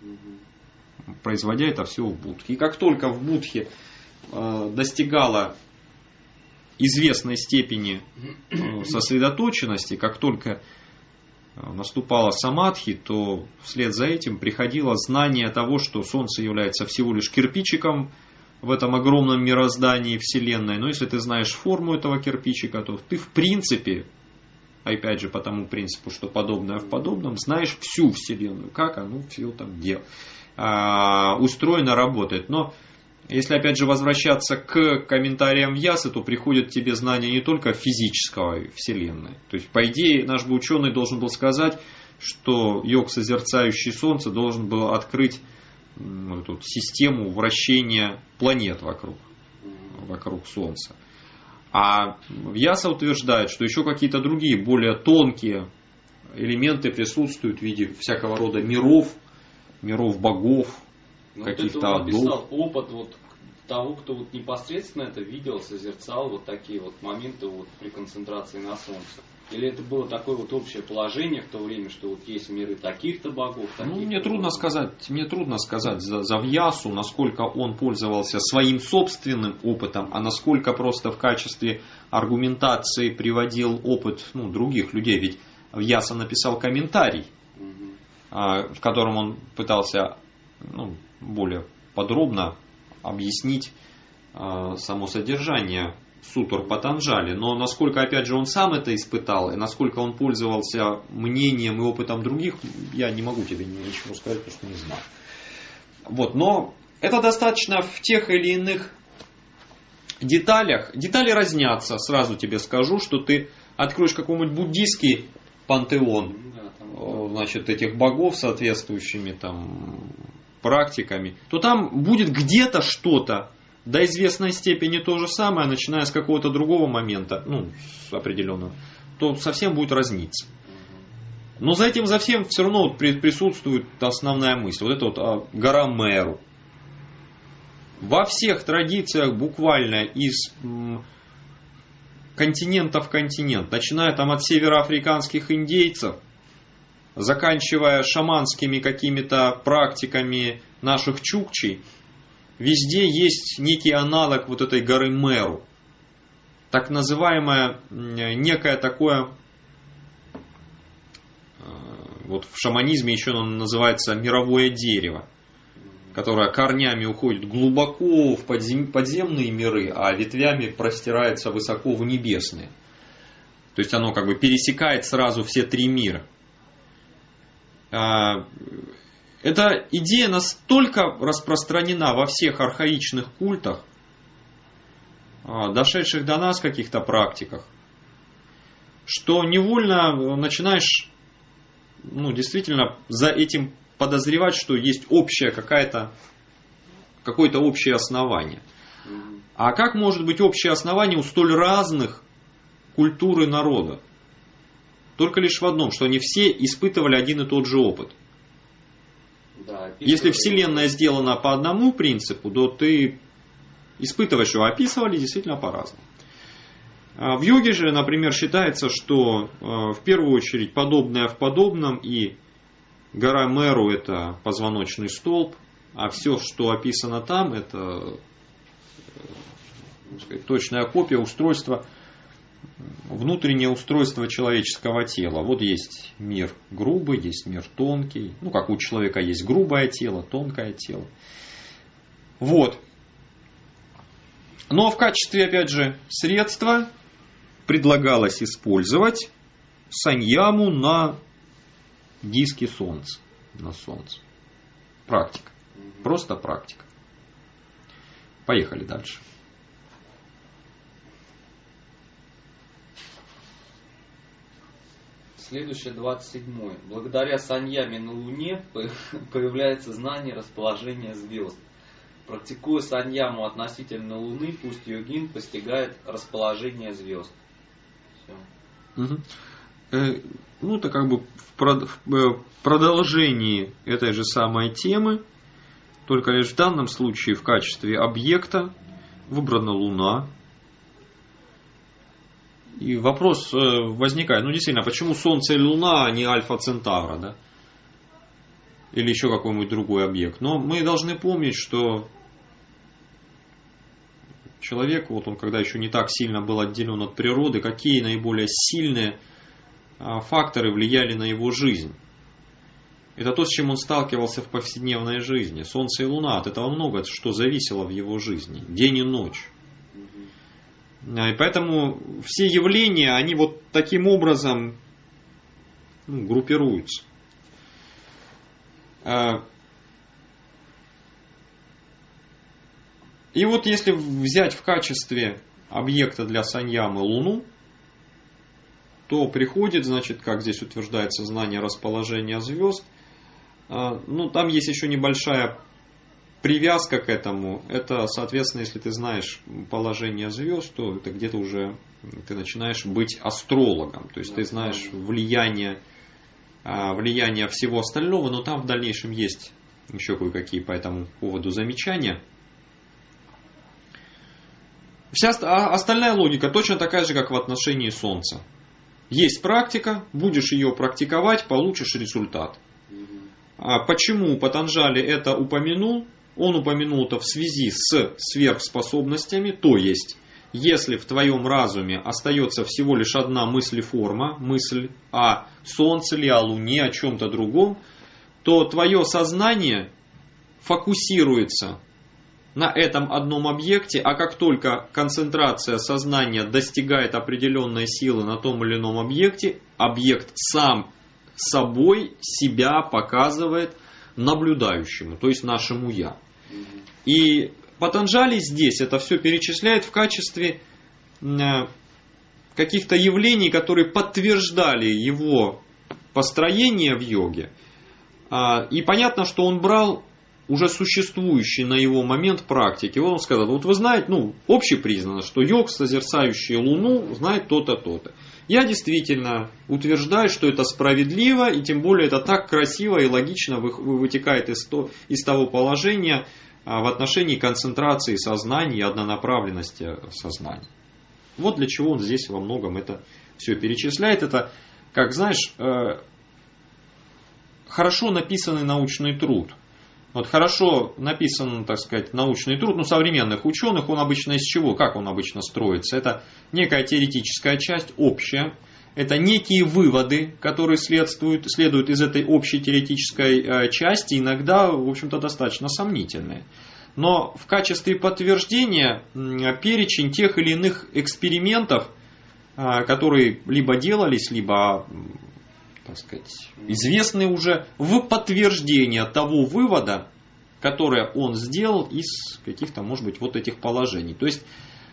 производя это все в будхе. И как только в будхе достигала известной степени сосредоточенности, как только наступала самадхи, то вслед за этим приходило знание того, что Солнце является всего лишь кирпичиком в этом огромном мироздании Вселенной. Но если ты знаешь форму этого кирпичика, то ты в принципе, опять же по тому принципу, что подобное в подобном, знаешь всю Вселенную, как оно все там устроено, работает. Но если опять же возвращаться к комментариям Вьясы, то приходит тебе знание не только физического Вселенной. То есть, по идее, наш бы ученый должен был сказать, что йог, созерцающий Солнце, должен был открыть эту систему вращения планет вокруг Солнца. А Вьяса утверждает, что еще какие-то другие, более тонкие элементы присутствуют в виде всякого рода миров богов, каких-то адов. описал опыт вот того, кто вот непосредственно это видел, созерцал вот такие вот моменты вот при концентрации на Солнце. Или это было такое вот общее положение в то время, что вот есть миры таких-то богов, таких-то Мне трудно богов? сказать за Вьясу, насколько он пользовался своим собственным опытом, а насколько просто в качестве аргументации приводил опыт других людей. Ведь Вьяса написал комментарий, в котором он пытался более подробно объяснить само содержание Сутр Патанджали. Но насколько, опять же, он сам это испытал, и насколько он пользовался мнением и опытом других, я не могу тебе ничего сказать, потому что не знаю. Но это достаточно в тех или иных деталях. Детали разнятся, сразу тебе скажу, что ты откроешь какой-нибудь буддийский пантеон, этих богов с соответствующими практиками, то там будет где-то что-то до известной степени то же самое, начиная с какого-то другого момента, с определенного, то совсем будет разниться. Но за этим за всем все равно присутствует основная мысль. Гора Меру. Во всех традициях буквально из континента в континент, начиная от североафриканских индейцев, заканчивая шаманскими какими-то практиками наших чукчей, везде есть некий аналог этой горы Меру. Так называемое некое такое, в шаманизме еще оно называется мировое дерево, которое корнями уходит глубоко в подземные миры, а ветвями простирается высоко в небесные. То есть оно пересекает сразу все три мира. Эта идея настолько распространена во всех архаичных культах, дошедших до нас каких-то практиках, что невольно начинаешь действительно за этим подозревать, что есть какое-то общее основание. А как может быть общее основание у столь разных культур и народов? Только лишь в одном, что они все испытывали один и тот же опыт. Если Вселенная сделана по одному принципу, то ты испытываешь его, описывали действительно по-разному. В йоге же, например, считается, что в первую очередь подобное в подобном, и гора Меру — это позвоночный столб, а все, что описано там, это точная копия устройства, внутреннее устройство человеческого тела. Есть мир грубый, есть мир тонкий. Как у человека есть грубое тело, тонкое тело. Но в качестве, опять же, средства предлагалось использовать саньяму на диске Солнца. На Солнце. Практика. Просто практика. Поехали дальше. Следующее, 27-й. Благодаря саньяме на Луне появляется знание расположения звезд. Практикуя саньяму относительно Луны, пусть йогин постигает расположение звезд. Все. Это в продолжении этой же самой темы, только лишь в данном случае в качестве объекта выбрана Луна. И вопрос возникает, действительно, почему Солнце или Луна, а не Альфа Центавра, да? Или еще какой-нибудь другой объект. Но мы должны помнить, что человек, он когда еще не так сильно был отделен от природы, какие наиболее сильные факторы влияли на его жизнь. Это то, с чем он сталкивался в повседневной жизни. Солнце и Луна, от этого много что зависело в его жизни. День и ночь. И поэтому все явления, они таким образом группируются. И если взять в качестве объекта для саньямы Луну, то приходит, как здесь утверждается, знание расположения звезд. Там есть еще небольшая привязка к этому. Это, соответственно, если ты знаешь положение звезд, то это где-то уже ты начинаешь быть астрологом. То есть ты знаешь влияние всего остального, но там в дальнейшем есть еще кое-какие по этому поводу замечания. Вся остальная логика точно такая же, как в отношении Солнца. Есть практика, будешь ее практиковать, получишь результат. А почему Патанджали это упомянул? Он упомянул это в связи с сверхспособностями, то есть, если в твоем разуме остается всего лишь одна мыслеформа, мысль о Солнце или о Луне, о чем-то другом, то твое сознание фокусируется на этом одном объекте, а как только концентрация сознания достигает определенной силы на том или ином объекте, объект сам собой себя показывает наблюдающему, то есть нашему «я». И Патанджали здесь это все перечисляет в качестве каких-то явлений, которые подтверждали его построение в йоге. И понятно, что он брал уже существующие на его момент практики. Он сказал, вот вы знаете, общепризнано, что йог, созерцающий Луну, знает то-то, то-то. Я действительно утверждаю, что это справедливо, и тем более это так красиво и логично вытекает из того положения в отношении концентрации сознания и однонаправленности сознания. Вот для чего он здесь во многом это все перечисляет. Это, как знаешь, хорошо написанный научный труд. Вот хорошо написан, так сказать, научный труд, современных ученых, он обычно из чего? Как он обычно строится? Это некая теоретическая часть, общая. Это некие выводы, которые следуют из этой общей теоретической части, иногда, в общем-то, достаточно сомнительные. Но в качестве подтверждения перечень тех или иных экспериментов, которые либо делались, либо, так сказать, известны уже, в подтверждение того вывода, который он сделал из каких-то, может быть, вот этих положений. То есть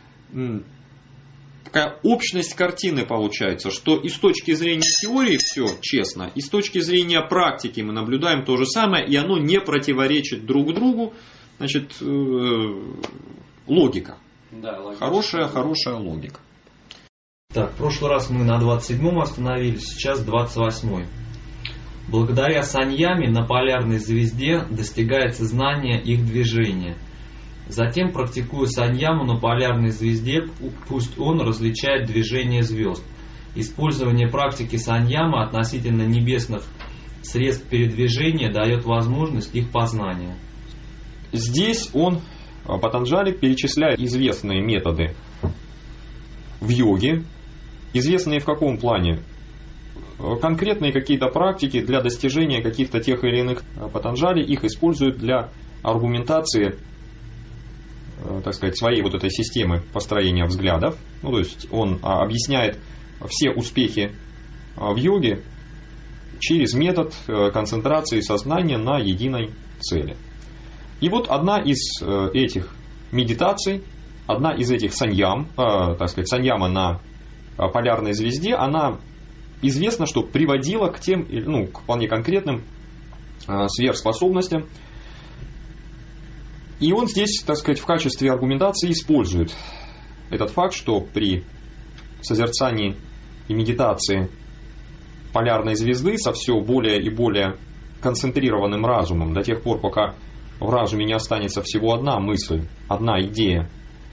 такая общность картины получается, что и с точки зрения теории все честно, и с точки зрения практики мы наблюдаем то же самое, и оно не противоречит друг другу. Значит, логика. Да, хорошая логика. Так, в прошлый раз мы на 27-м остановились, сейчас 28-й. Благодаря саньяме на полярной звезде достигается знание их движения. Затем, практикуя саньяму на полярной звезде, пусть он различает движение звезд. Использование практики саньямы относительно небесных средств передвижения дает возможность их познания. Здесь Патанджали, перечисляет известные методы в йоге. Известные в каком плане? Конкретные какие-то практики для достижения каких-то тех или иных. Патанджали их использует для аргументации, так сказать, своей вот этой системы построения взглядов. То есть он объясняет все успехи в йоге через метод концентрации сознания на единой цели. И вот одна из этих медитаций, одна из этих саньям, так сказать, саньяма на полярной звезде, она известно, что приводила к тем, к вполне конкретным сверхспособностям. И он здесь, так сказать, в качестве аргументации использует этот факт, что при созерцании и медитации полярной звезды со все более и более концентрированным разумом, до тех пор, пока в разуме не останется всего одна мысль, одна идея.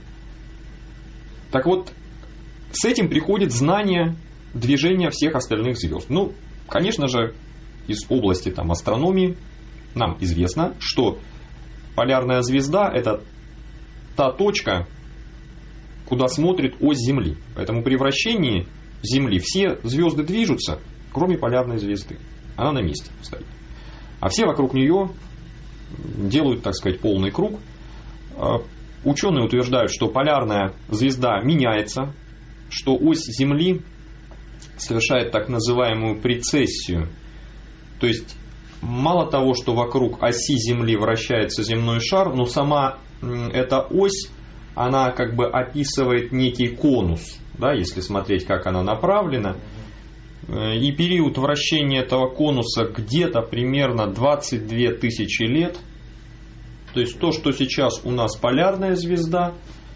Так вот, с этим приходит знание движения всех остальных звезд. Конечно же, из области астрономии нам известно, что полярная звезда — это та точка, куда смотрит ось Земли. Поэтому при вращении Земли все звезды движутся, кроме полярной звезды. Она на месте стоит. А все вокруг нее делают, так сказать, полный круг. Ученые утверждают, что полярная звезда меняется, что ось Земли совершает так называемую прецессию. То есть, мало того, что вокруг оси Земли вращается земной шар, но сама эта ось, она как бы описывает некий конус, если смотреть, как она направлена. И период вращения этого конуса где-то примерно 22 тысячи лет. То есть то, что сейчас у нас полярная звезда,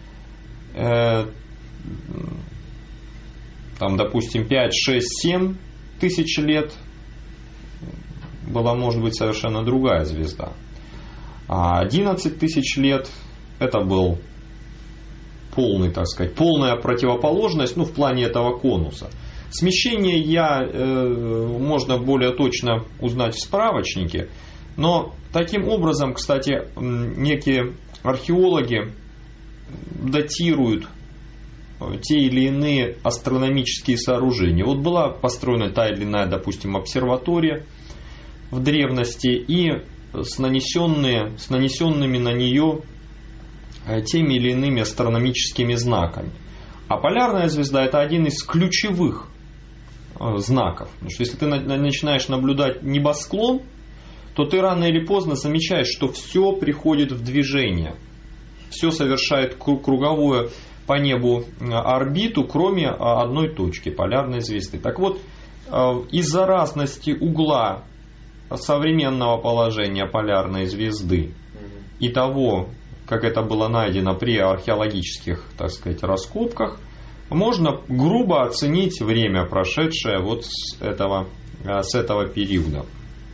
допустим, 5, 6, 7 тысяч лет была, может быть, совершенно другая звезда. А 11 тысяч лет это был полная противоположность, в плане этого конуса. Смещение можно более точно узнать в справочнике, но таким образом, кстати, некие археологи датируют те или иные астрономические сооружения. Вот была построена та или иная, допустим, обсерватория в древности и с нанесенными на нее теми или иными астрономическими знаками. А полярная звезда – это один из ключевых знаков. Потому что если ты начинаешь наблюдать небосклон, то ты рано или поздно замечаешь, что все приходит в движение. Все совершает круговую по небу орбиту, кроме одной точки, полярной звезды. Так вот, из-за разности угла современного положения полярной звезды и того, как это было найдено при археологических, так сказать, раскопках, можно грубо оценить время, прошедшее вот с этого периода.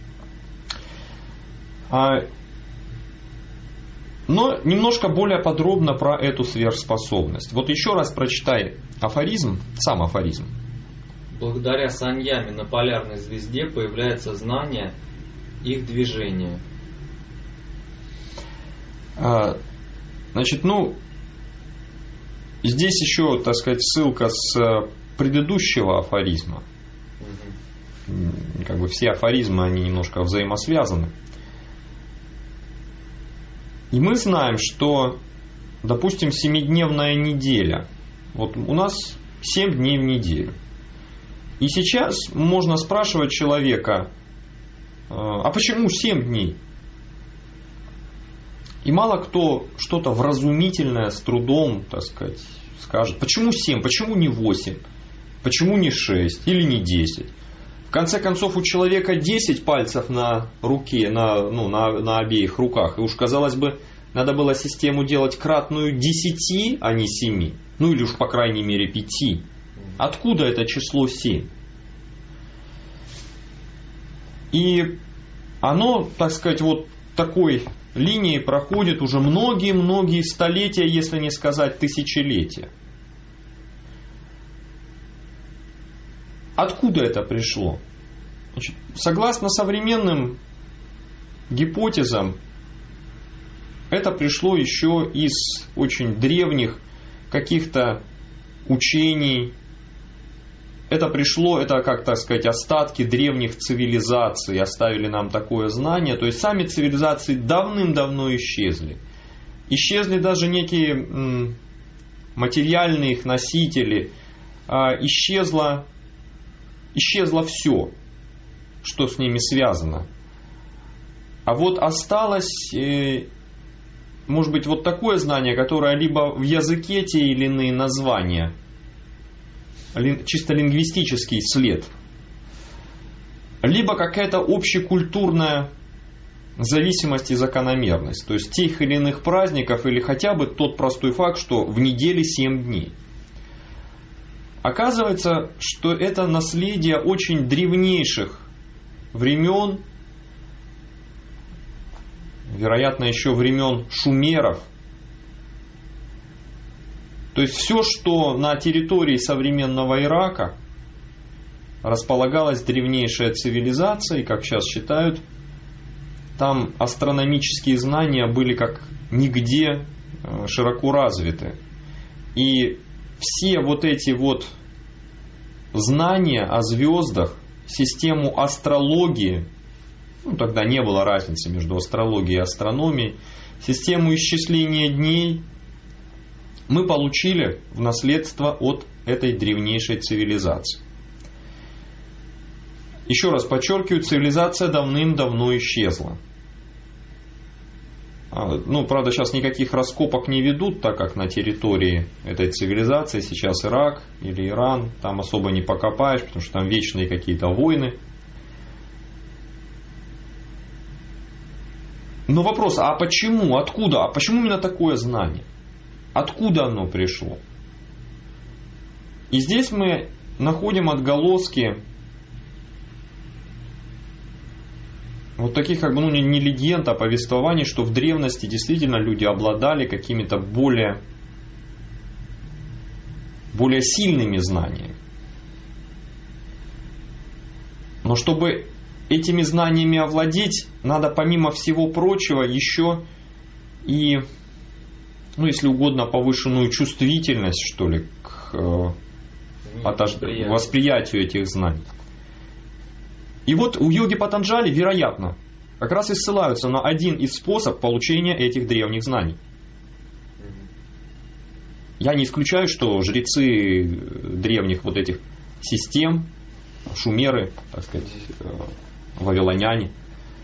Но немножко более подробно про эту сверхспособность. Вот еще раз прочитай афоризм, сам афоризм. Благодаря саньяме на полярной звезде появляется знание их движения. Значит, здесь еще, так сказать, ссылка с предыдущего афоризма. Как бы все афоризмы, они немножко взаимосвязаны. И мы знаем, что, допустим, 7-дневная неделя. Вот у нас 7 дней в неделю. И сейчас можно спрашивать человека, а почему 7 дней? И мало кто что-то вразумительное с трудом, так сказать, скажет. Почему 7? Почему не 8? Почему не 6? Или не 10? В конце концов, у человека 10 пальцев на руке, на обеих руках. И уж, казалось бы, надо было систему делать кратную 10, а не 7. Ну или уж, по крайней мере, 5. Откуда это число 7? И оно, так сказать, вот такой линией проходит уже многие-многие столетия, если не сказать тысячелетия. Откуда это пришло? Значит, согласно современным гипотезам, это пришло еще из очень древних каких-то учений. Это как, так сказать, остатки древних цивилизаций оставили нам такое знание. То есть сами цивилизации давным-давно исчезли. Исчезли даже некие материальные их носители. Исчезло все, что с ними связано. А вот осталось, может быть, вот такое знание, которое либо в языке те или иные названия, чисто лингвистический след, либо какая-то общекультурная зависимость и закономерность. То есть тех или иных праздников, или хотя бы тот простой факт, что в неделе 7 дней. Оказывается, что это наследие очень древнейших времен, вероятно, еще времен шумеров. То есть все, что на территории современного Ирака располагалась древнейшая цивилизация, и, как сейчас считают, там астрономические знания были как нигде широко развиты. И все вот эти вот знания о звездах, систему астрологии, тогда не было разницы между астрологией и астрономией, систему исчисления дней мы получили в наследство от этой древнейшей цивилизации. Еще раз подчеркиваю, цивилизация давным-давно исчезла. Правда, сейчас никаких раскопок не ведут, так как на территории этой цивилизации сейчас Ирак или Иран, там особо не покопаешь, потому что там вечные какие-то войны. Но вопрос, а почему, откуда, а почему именно такое знание? Откуда оно пришло? И здесь мы находим отголоски вот таких не легенд, а повествований, что в древности действительно люди обладали какими-то более сильными знаниями. Но чтобы этими знаниями овладеть, надо помимо всего прочего еще и, ну если угодно, повышенную чувствительность, что ли, к восприятию этих знаний. И вот у йоги Патанджали, вероятно, как раз и ссылаются на один из способов получения этих древних знаний. Я не исключаю, что жрецы древних вот этих систем, шумеры, так сказать, вавилоняне,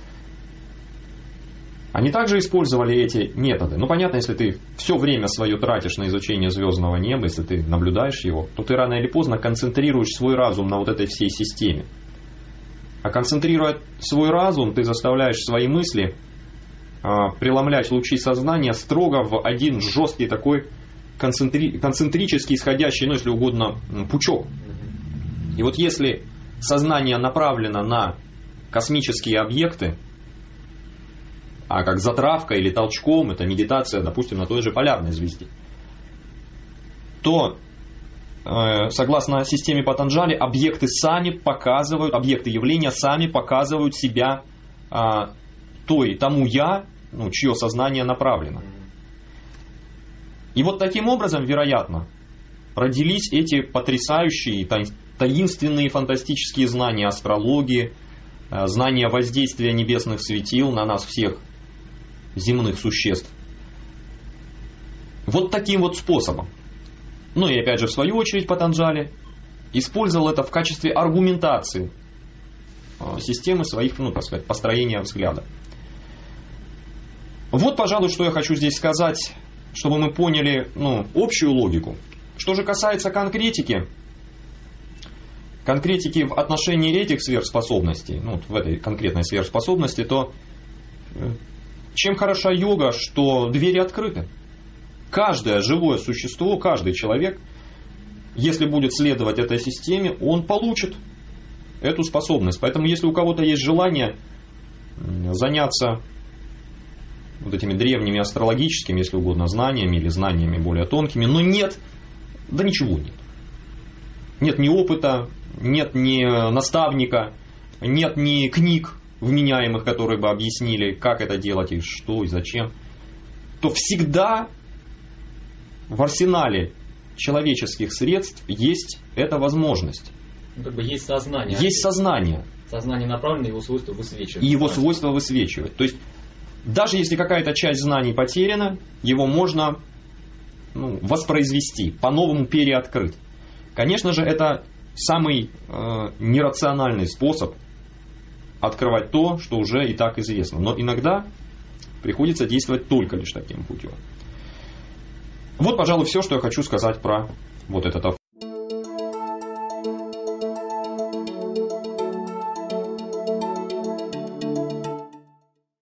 они также использовали эти методы. Ну, понятно, если ты все время свое тратишь на изучение звездного неба, если ты наблюдаешь его, то ты рано или поздно концентрируешь свой разум на вот этой всей системе. А концентрируя свой разум, ты заставляешь свои мысли преломлять лучи сознания строго в один жесткий такой концентрический, исходящий, ну, если угодно, пучок. И вот если сознание направлено на космические объекты, а как затравка или толчком, это медитация, допустим, на той же полярной звезде, то, согласно системе Патанджали, объекты явления сами показывают себя тому я, ну, чье сознание направлено. И вот таким образом, вероятно, родились эти потрясающие, таинственные, фантастические знания астрологии, знания воздействия небесных светил на нас всех, земных существ. Вот таким вот способом. Ну и опять же, в свою очередь, Патанджали использовал это в качестве аргументации системы своих, ну, так сказать, построения взгляда. Вот, пожалуй, что я хочу здесь сказать, чтобы мы поняли, ну, общую логику. Что же касается конкретики в отношении этих сверхспособностей, ну, в этой конкретной сверхспособности, то чем хороша йога, что двери открыты. Каждое живое существо, каждый человек, если будет следовать этой системе, он получит эту способность. Поэтому, если у кого-то есть желание заняться вот этими древними астрологическими, если угодно, знаниями или знаниями более тонкими, но нет, да ничего нет. Нет ни опыта, нет ни наставника, нет ни книг вменяемых, которые бы объяснили, как это делать и что и зачем, то всегда в арсенале человеческих средств есть эта возможность. Ну, как бы есть сознание. Есть сознание. Сознание направлено, его свойства высвечивать. И его свойства высвечивать. То есть, даже если какая-то часть знаний потеряна, его можно, ну, воспроизвести, по-новому переоткрыть. Конечно же, это самый нерациональный способ открывать то, что уже и так известно. Но иногда приходится действовать только лишь таким путем. Вот, пожалуй, все, что я хочу сказать про вот этот